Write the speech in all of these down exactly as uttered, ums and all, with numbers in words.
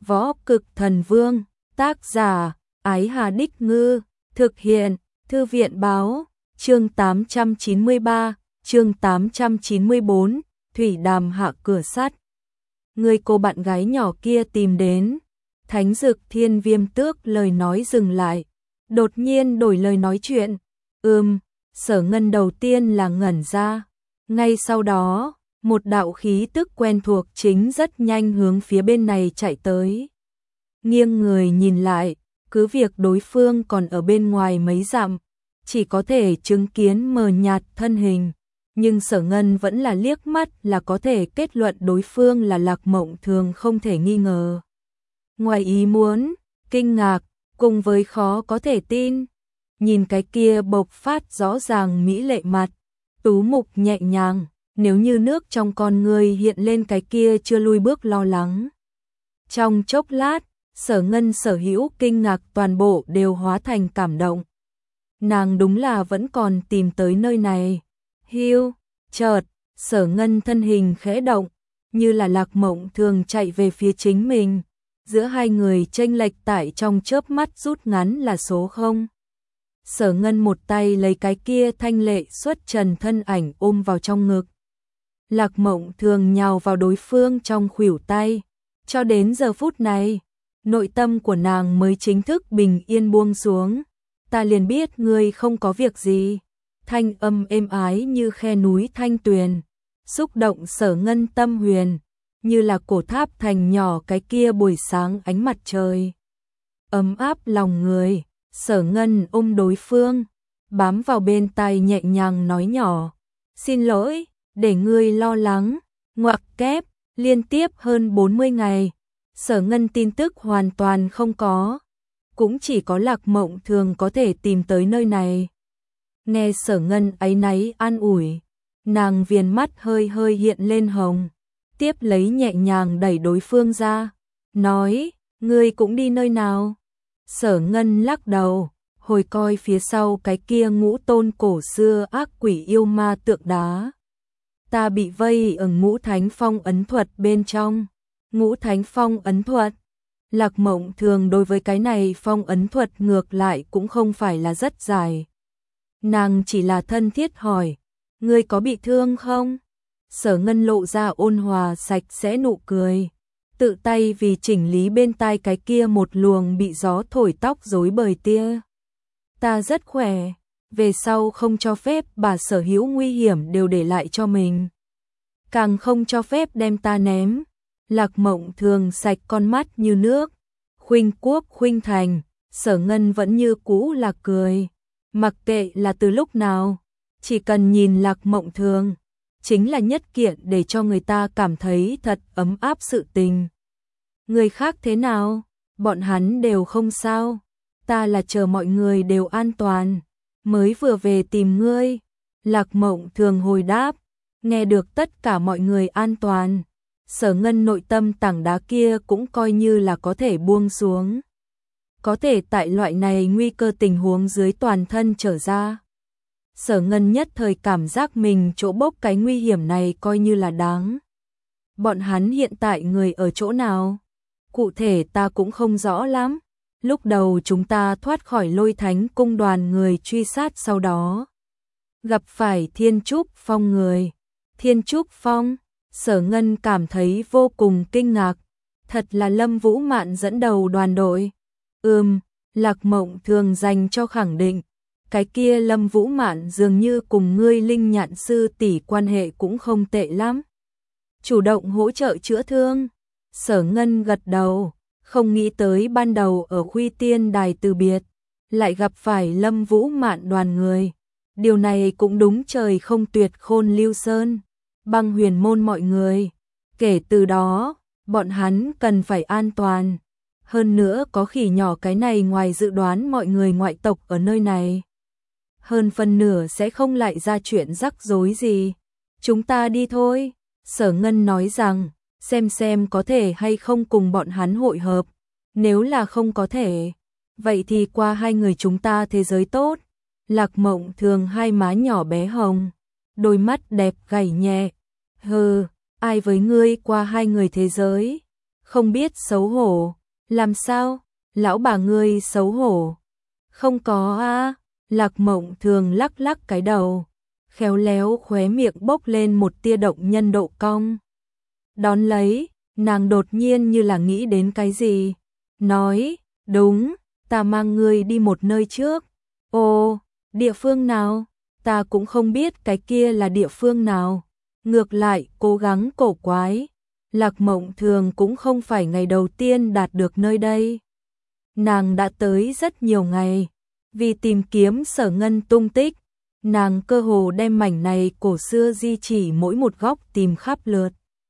Võ Cực Thần Vương, tác giả, Ái Hà Đích Ngư, thực hiện, Thư viện Báo, chương tám trăm chín mươi ba, chương tám trăm chín mươi bốn, Thủy Đàm hạ cửa sắt. Người cô bạn gái nhỏ kia tìm đến. Thánh Dực Thiên Viêm Tước lời nói dừng lại, đột nhiên đổi lời nói chuyện. Ừm, Sở Ngân đầu tiên là ngẩn ra, ngay sau đó, một đạo khí tức quen thuộc chính rất nhanh hướng phía bên này chạy tới. Nghiêng người nhìn lại, cứ việc đối phương còn ở bên ngoài mấy dặm, chỉ có thể chứng kiến mờ nhạt thân hình, nhưng Sở Ngân vẫn là liếc mắt là có thể kết luận đối phương là Lạc Mộng Thường không thể nghi ngờ. Ngoài ý muốn, kinh ngạc, cùng với khó có thể tin, nhìn cái kia bộc phát rõ ràng mỹ lệ mặt, tú mục nhẹ nhàng, nếu như nước trong con người hiện lên cái kia chưa lui bước lo lắng. Trong chốc lát, Sở Ngân sở hữu kinh ngạc toàn bộ đều hóa thành cảm động. Nàng đúng là vẫn còn tìm tới nơi này. Hiu, chợt, Sở Ngân thân hình khẽ động, như là Lạc Mộng Thường chạy về phía chính mình. Giữa hai người chênh lệch tại trong chớp mắt rút ngắn là số không. Sở Ngân một tay lấy cái kia thanh lệ xuất trần thân ảnh ôm vào trong ngực. Lạc Mộng Thường nhào vào đối phương trong khuỷu tay. Cho đến giờ phút này, nội tâm của nàng mới chính thức bình yên buông xuống. Ta liền biết ngươi không có việc gì. Thanh âm êm ái như khe núi thanh tuyền, xúc động Sở Ngân tâm huyền, như là cổ tháp thành nhỏ cái kia buổi sáng ánh mặt trời. Ấm áp lòng người, Sở Ngân ôm đối phương, bám vào bên tai nhẹ nhàng nói nhỏ. Xin lỗi, để ngươi lo lắng, ngoặc kép, liên tiếp hơn bốn mươi ngày. Sở Ngân tin tức hoàn toàn không có, cũng chỉ có Lạc Mộng Thường có thể tìm tới nơi này. Nghe Sở Ngân áy náy an ủi, nàng viền mắt hơi hơi hiện lên hồng, tiếp lấy nhẹ nhàng đẩy đối phương ra, nói, ngươi cũng đi nơi nào? Sở Ngân lắc đầu, hồi coi phía sau cái kia ngũ tôn cổ xưa ác quỷ yêu ma tượng đá. Ta bị vây ở Ngũ Thánh Phong ấn thuật bên trong. Ngũ Thánh Phong ấn thuật. Lạc Mộng Thường đối với cái này phong ấn thuật ngược lại cũng không phải là rất dài. Nàng chỉ là thân thiết hỏi, ngươi có bị thương không? Sở Ngân lộ ra ôn hòa sạch sẽ nụ cười, tự tay vì chỉnh lý bên tai cái kia một luồng bị gió thổi tóc rối bời tia. Ta rất khỏe, về sau không cho phép bà sở hữu nguy hiểm đều để lại cho mình. Càng không cho phép đem ta ném. Lạc Mộng Thường sạch con mắt như nước, khuynh quốc khuynh thành, Sở Ngân vẫn như cũ là cười. Mặc kệ là từ lúc nào, chỉ cần nhìn Lạc Mộng Thường, chính là nhất kiện để cho người ta cảm thấy thật ấm áp sự tình. Người khác thế nào? Bọn hắn đều không sao. Ta là chờ mọi người đều an toàn, mới vừa về tìm ngươi. Lạc Mộng Thường hồi đáp, nghe được tất cả mọi người an toàn. Sở Ngân nội tâm tảng đá kia cũng coi như là có thể buông xuống. Có thể tại loại này nguy cơ tình huống dưới toàn thân trở ra. Sở Ngân nhất thời cảm giác mình chỗ bốc cái nguy hiểm này coi như là đáng. Bọn hắn hiện tại người ở chỗ nào? Cụ thể ta cũng không rõ lắm. Lúc đầu chúng ta thoát khỏi Lôi Thánh cung đoàn người truy sát, sau đó gặp phải Thiên Trúc Phong người. Thiên Trúc Phong? Sở Ngân cảm thấy vô cùng kinh ngạc, thật là Lâm Vũ Mạn dẫn đầu đoàn đội. Ừm, Lạc Mộng Thường dành cho khẳng định, cái kia Lâm Vũ Mạn dường như cùng ngươi Linh Nhạn sư tỷ quan hệ cũng không tệ lắm. Chủ động hỗ trợ chữa thương. Sở Ngân gật đầu, không nghĩ tới ban đầu ở Khuy Tiên Đài từ biệt, lại gặp phải Lâm Vũ Mạn đoàn người. Điều này cũng đúng trời không tuyệt Khôn Lưu Sơn, Băng Huyền môn mọi người. Kể từ đó, bọn hắn cần phải an toàn. Hơn nữa có khỉ nhỏ cái này ngoài dự đoán mọi người ngoại tộc ở nơi này. Hơn phần nửa sẽ không lại ra chuyện rắc rối gì. Chúng ta đi thôi. Sở Ngân nói rằng, xem xem có thể hay không cùng bọn hắn hội hợp. Nếu là không có thể, vậy thì qua hai người chúng ta thế giới tốt. Lạc Mộng Thường hai má nhỏ bé hồng, đôi mắt đẹp gảy nhẹ. Hừ, ai với ngươi qua hai người thế giới? không biết xấu hổ, làm sao, lão bà ngươi xấu hổ. Không có a. Lạc Mộng Thường lắc lắc cái đầu, khéo léo khóe miệng bốc lên một tia động nhân độ cong. Đón lấy, nàng đột nhiên như là nghĩ đến cái gì, nói, đúng, ta mang ngươi đi một nơi trước. Ồ, địa phương nào? Ta cũng không biết cái kia là địa phương nào. Ngược lại, cố gắng cổ quái. Lạc Mộng Thường cũng không phải ngày đầu tiên đạt được nơi đây. Nàng đã tới rất nhiều ngày. Vì tìm kiếm Sở Ngân tung tích, nàng cơ hồ đem mảnh này cổ xưa di chỉ mỗi một góc tìm khắp lượt.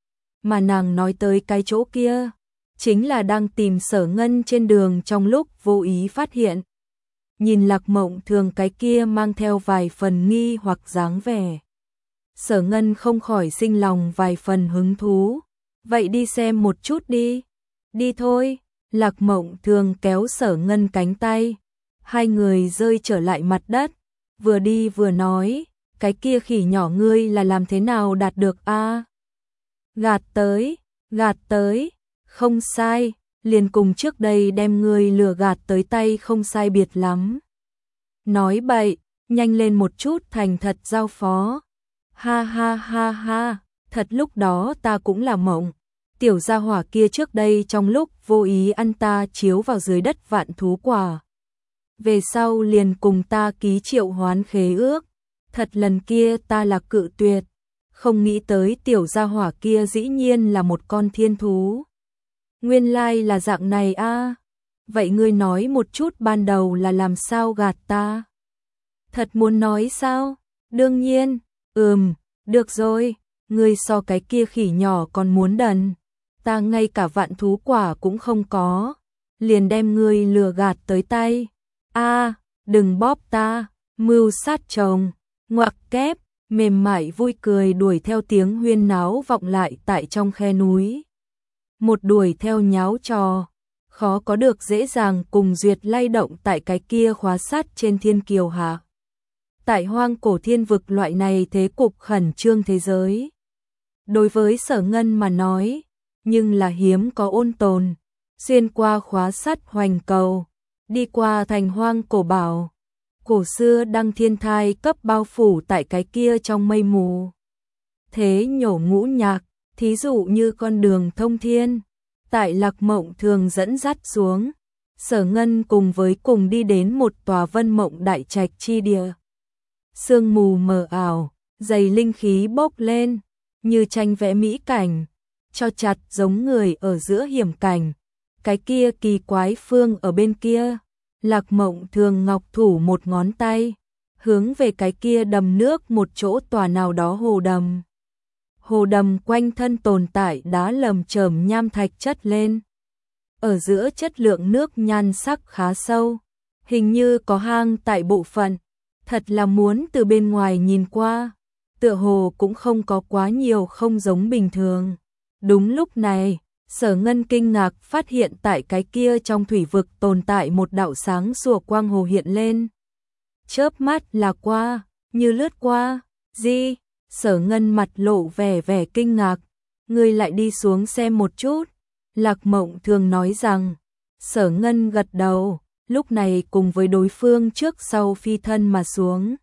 Mà nàng nói tới cái chỗ kia, chính là đang tìm Sở Ngân trên đường trong lúc vô ý phát hiện. Nhìn Lạc Mộng Thường cái kia mang theo vài phần nghi hoặc dáng vẻ, Sở Ngân không khỏi sinh lòng vài phần hứng thú. Vậy đi xem một chút đi. Đi thôi. Lạc Mộng Thường kéo Sở Ngân cánh tay. Hai người rơi trở lại mặt đất. Vừa đi vừa nói, cái kia khỉ nhỏ ngươi là làm thế nào đạt được a? Gạt tới, gạt tới. Không sai, liền cùng trước đây đem ngươi lừa gạt tới tay không sai biệt lắm. Nói bậy, nhanh lên một chút thành thật giao phó. Ha ha ha ha, thật lúc đó ta cũng là mộng. Tiểu gia hỏa kia trước đây trong lúc vô ý ăn ta chiếu vào dưới đất vạn thú quả. Về sau liền cùng ta ký triệu hoán khế ước. Thật lần kia ta là cự tuyệt. Không nghĩ tới tiểu gia hỏa kia dĩ nhiên là một con thiên thú. Nguyên lai là dạng này a. Vậy ngươi nói một chút ban đầu là làm sao gạt ta? Thật muốn nói sao? Đương nhiên, ừm, được rồi, ngươi so cái kia khỉ nhỏ còn muốn đần. Ta ngay cả vạn thú quả cũng không có, liền đem ngươi lừa gạt tới tay. A, đừng bóp ta, mưu sát chồng. Ngoặc kép, mềm mại vui cười đuổi theo tiếng huyên náo vọng lại tại trong khe núi. Một đuổi theo nháo trò, khó có được dễ dàng cùng duyệt lay động tại cái kia khóa sắt trên thiên kiều hạ. Tại hoang cổ thiên vực loại này thế cục khẩn trương thế giới. Đối với Sở Ngân mà nói, nhưng là hiếm có ôn tồn, xuyên qua khóa sắt hoành cầu, đi qua thành hoang cổ bảo. Cổ xưa đăng thiên thai cấp bao phủ tại cái kia trong mây mù. Thế nhổ ngũ nhạc, thí dụ như con đường thông thiên, tại Lạc Mộng Thường dẫn dắt xuống, Sở Ngân cùng với cùng đi đến một tòa vân mộng đại trạch chi địa. Sương mù mờ ảo, dày linh khí bốc lên, như tranh vẽ mỹ cảnh, cho chặt giống người ở giữa hiểm cảnh. Cái kia kỳ quái phương ở bên kia, Lạc Mộng Thường ngọc thủ một ngón tay, hướng về cái kia đầm nước một chỗ tòa nào đó hồ đầm. Hồ đầm quanh thân tồn tại đá lởm chởm nham thạch chất lên. Ở giữa chất lượng nước nhan sắc khá sâu, hình như có hang tại bộ phận, thật là muốn từ bên ngoài nhìn qua, tựa hồ cũng không có quá nhiều không giống bình thường. Đúng lúc này, Sở Ngân kinh ngạc phát hiện tại cái kia trong thủy vực tồn tại một đạo sáng sủa quang hồ hiện lên. Chớp mắt là qua, như lướt qua, gì? Sở Ngân mặt lộ vẻ vẻ kinh ngạc, ngươi lại đi xuống xem một chút. Lạc Mộng Thường nói rằng, Sở Ngân gật đầu, lúc này cùng với đối phương trước sau phi thân mà xuống.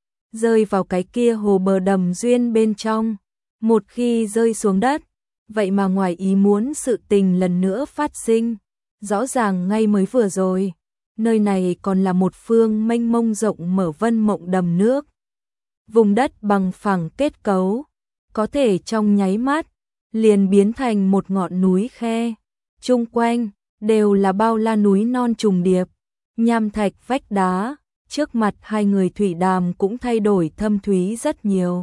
Rơi vào cái kia hồ bờ đầm duyên bên trong, một khi rơi xuống đất, vậy mà ngoài ý muốn sự tình lần nữa phát sinh. Rõ ràng ngay mới vừa rồi, nơi này còn là một phương mênh mông rộng mở vân mộng đầm nước. Vùng đất bằng phẳng kết cấu, có thể trong nháy mắt, liền biến thành một ngọn núi khe. Chung quanh, đều là bao la núi non trùng điệp, nham thạch vách đá, trước mặt hai người thủy đàm cũng thay đổi thâm thúy rất nhiều.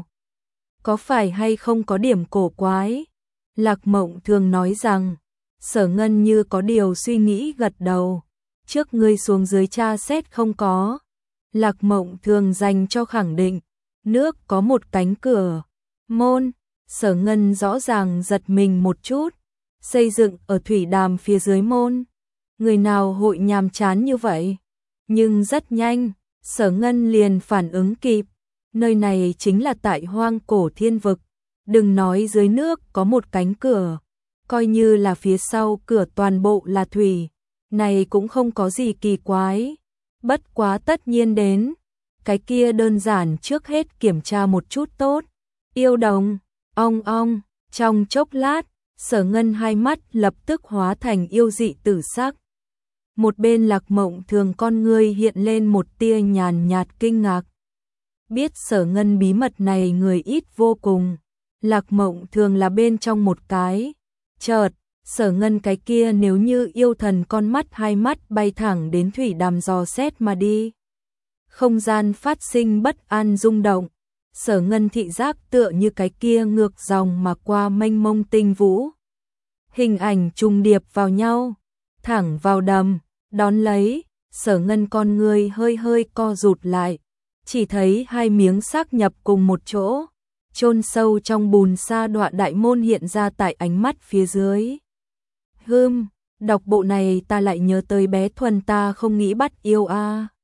Có phải hay không có điểm cổ quái? Lạc Mộng Thường nói rằng, Sở Ngân như có điều suy nghĩ gật đầu. Trước ngươi xuống dưới tra xét không có. Lạc Mộng Thường dành cho khẳng định, nước có một cánh cửa, môn. Sở Ngân rõ ràng giật mình một chút, xây dựng ở thủy đàm phía dưới môn. Người nào hội nhàm chán như vậy? Nhưng rất nhanh, Sở Ngân liền phản ứng kịp, nơi này chính là tại hoang cổ thiên vực. Đừng nói dưới nước có một cánh cửa, coi như là phía sau cửa toàn bộ là thủy, này cũng không có gì kỳ quái. Bất quá tất nhiên đến, cái kia đơn giản trước hết kiểm tra một chút tốt. Yêu đồng, ong ong, trong chốc lát, Sở Ngân hai mắt lập tức hóa thành yêu dị tử sắc. Một bên Lạc Mộng Thường con ngươi hiện lên một tia nhàn nhạt kinh ngạc. Biết Sở Ngân bí mật này người ít vô cùng, Lạc Mộng Thường là bên trong một cái. Chợt, Sở Ngân cái kia nếu như yêu thần con mắt hai mắt bay thẳng đến thủy đàm dò xét mà đi. Không gian phát sinh bất an rung động, Sở Ngân thị giác tựa như cái kia ngược dòng mà qua mênh mông tinh vũ. Hình ảnh trùng điệp vào nhau, thẳng vào đầm, đón lấy, Sở Ngân con người hơi hơi co rụt lại, chỉ thấy hai miếng xác nhập cùng một chỗ, chôn sâu trong bùn sa đọa đại môn hiện ra tại ánh mắt phía dưới. Hừm, đọc bộ này ta lại nhớ tới bé Thuần ta không nghĩ bắt yêu a. À.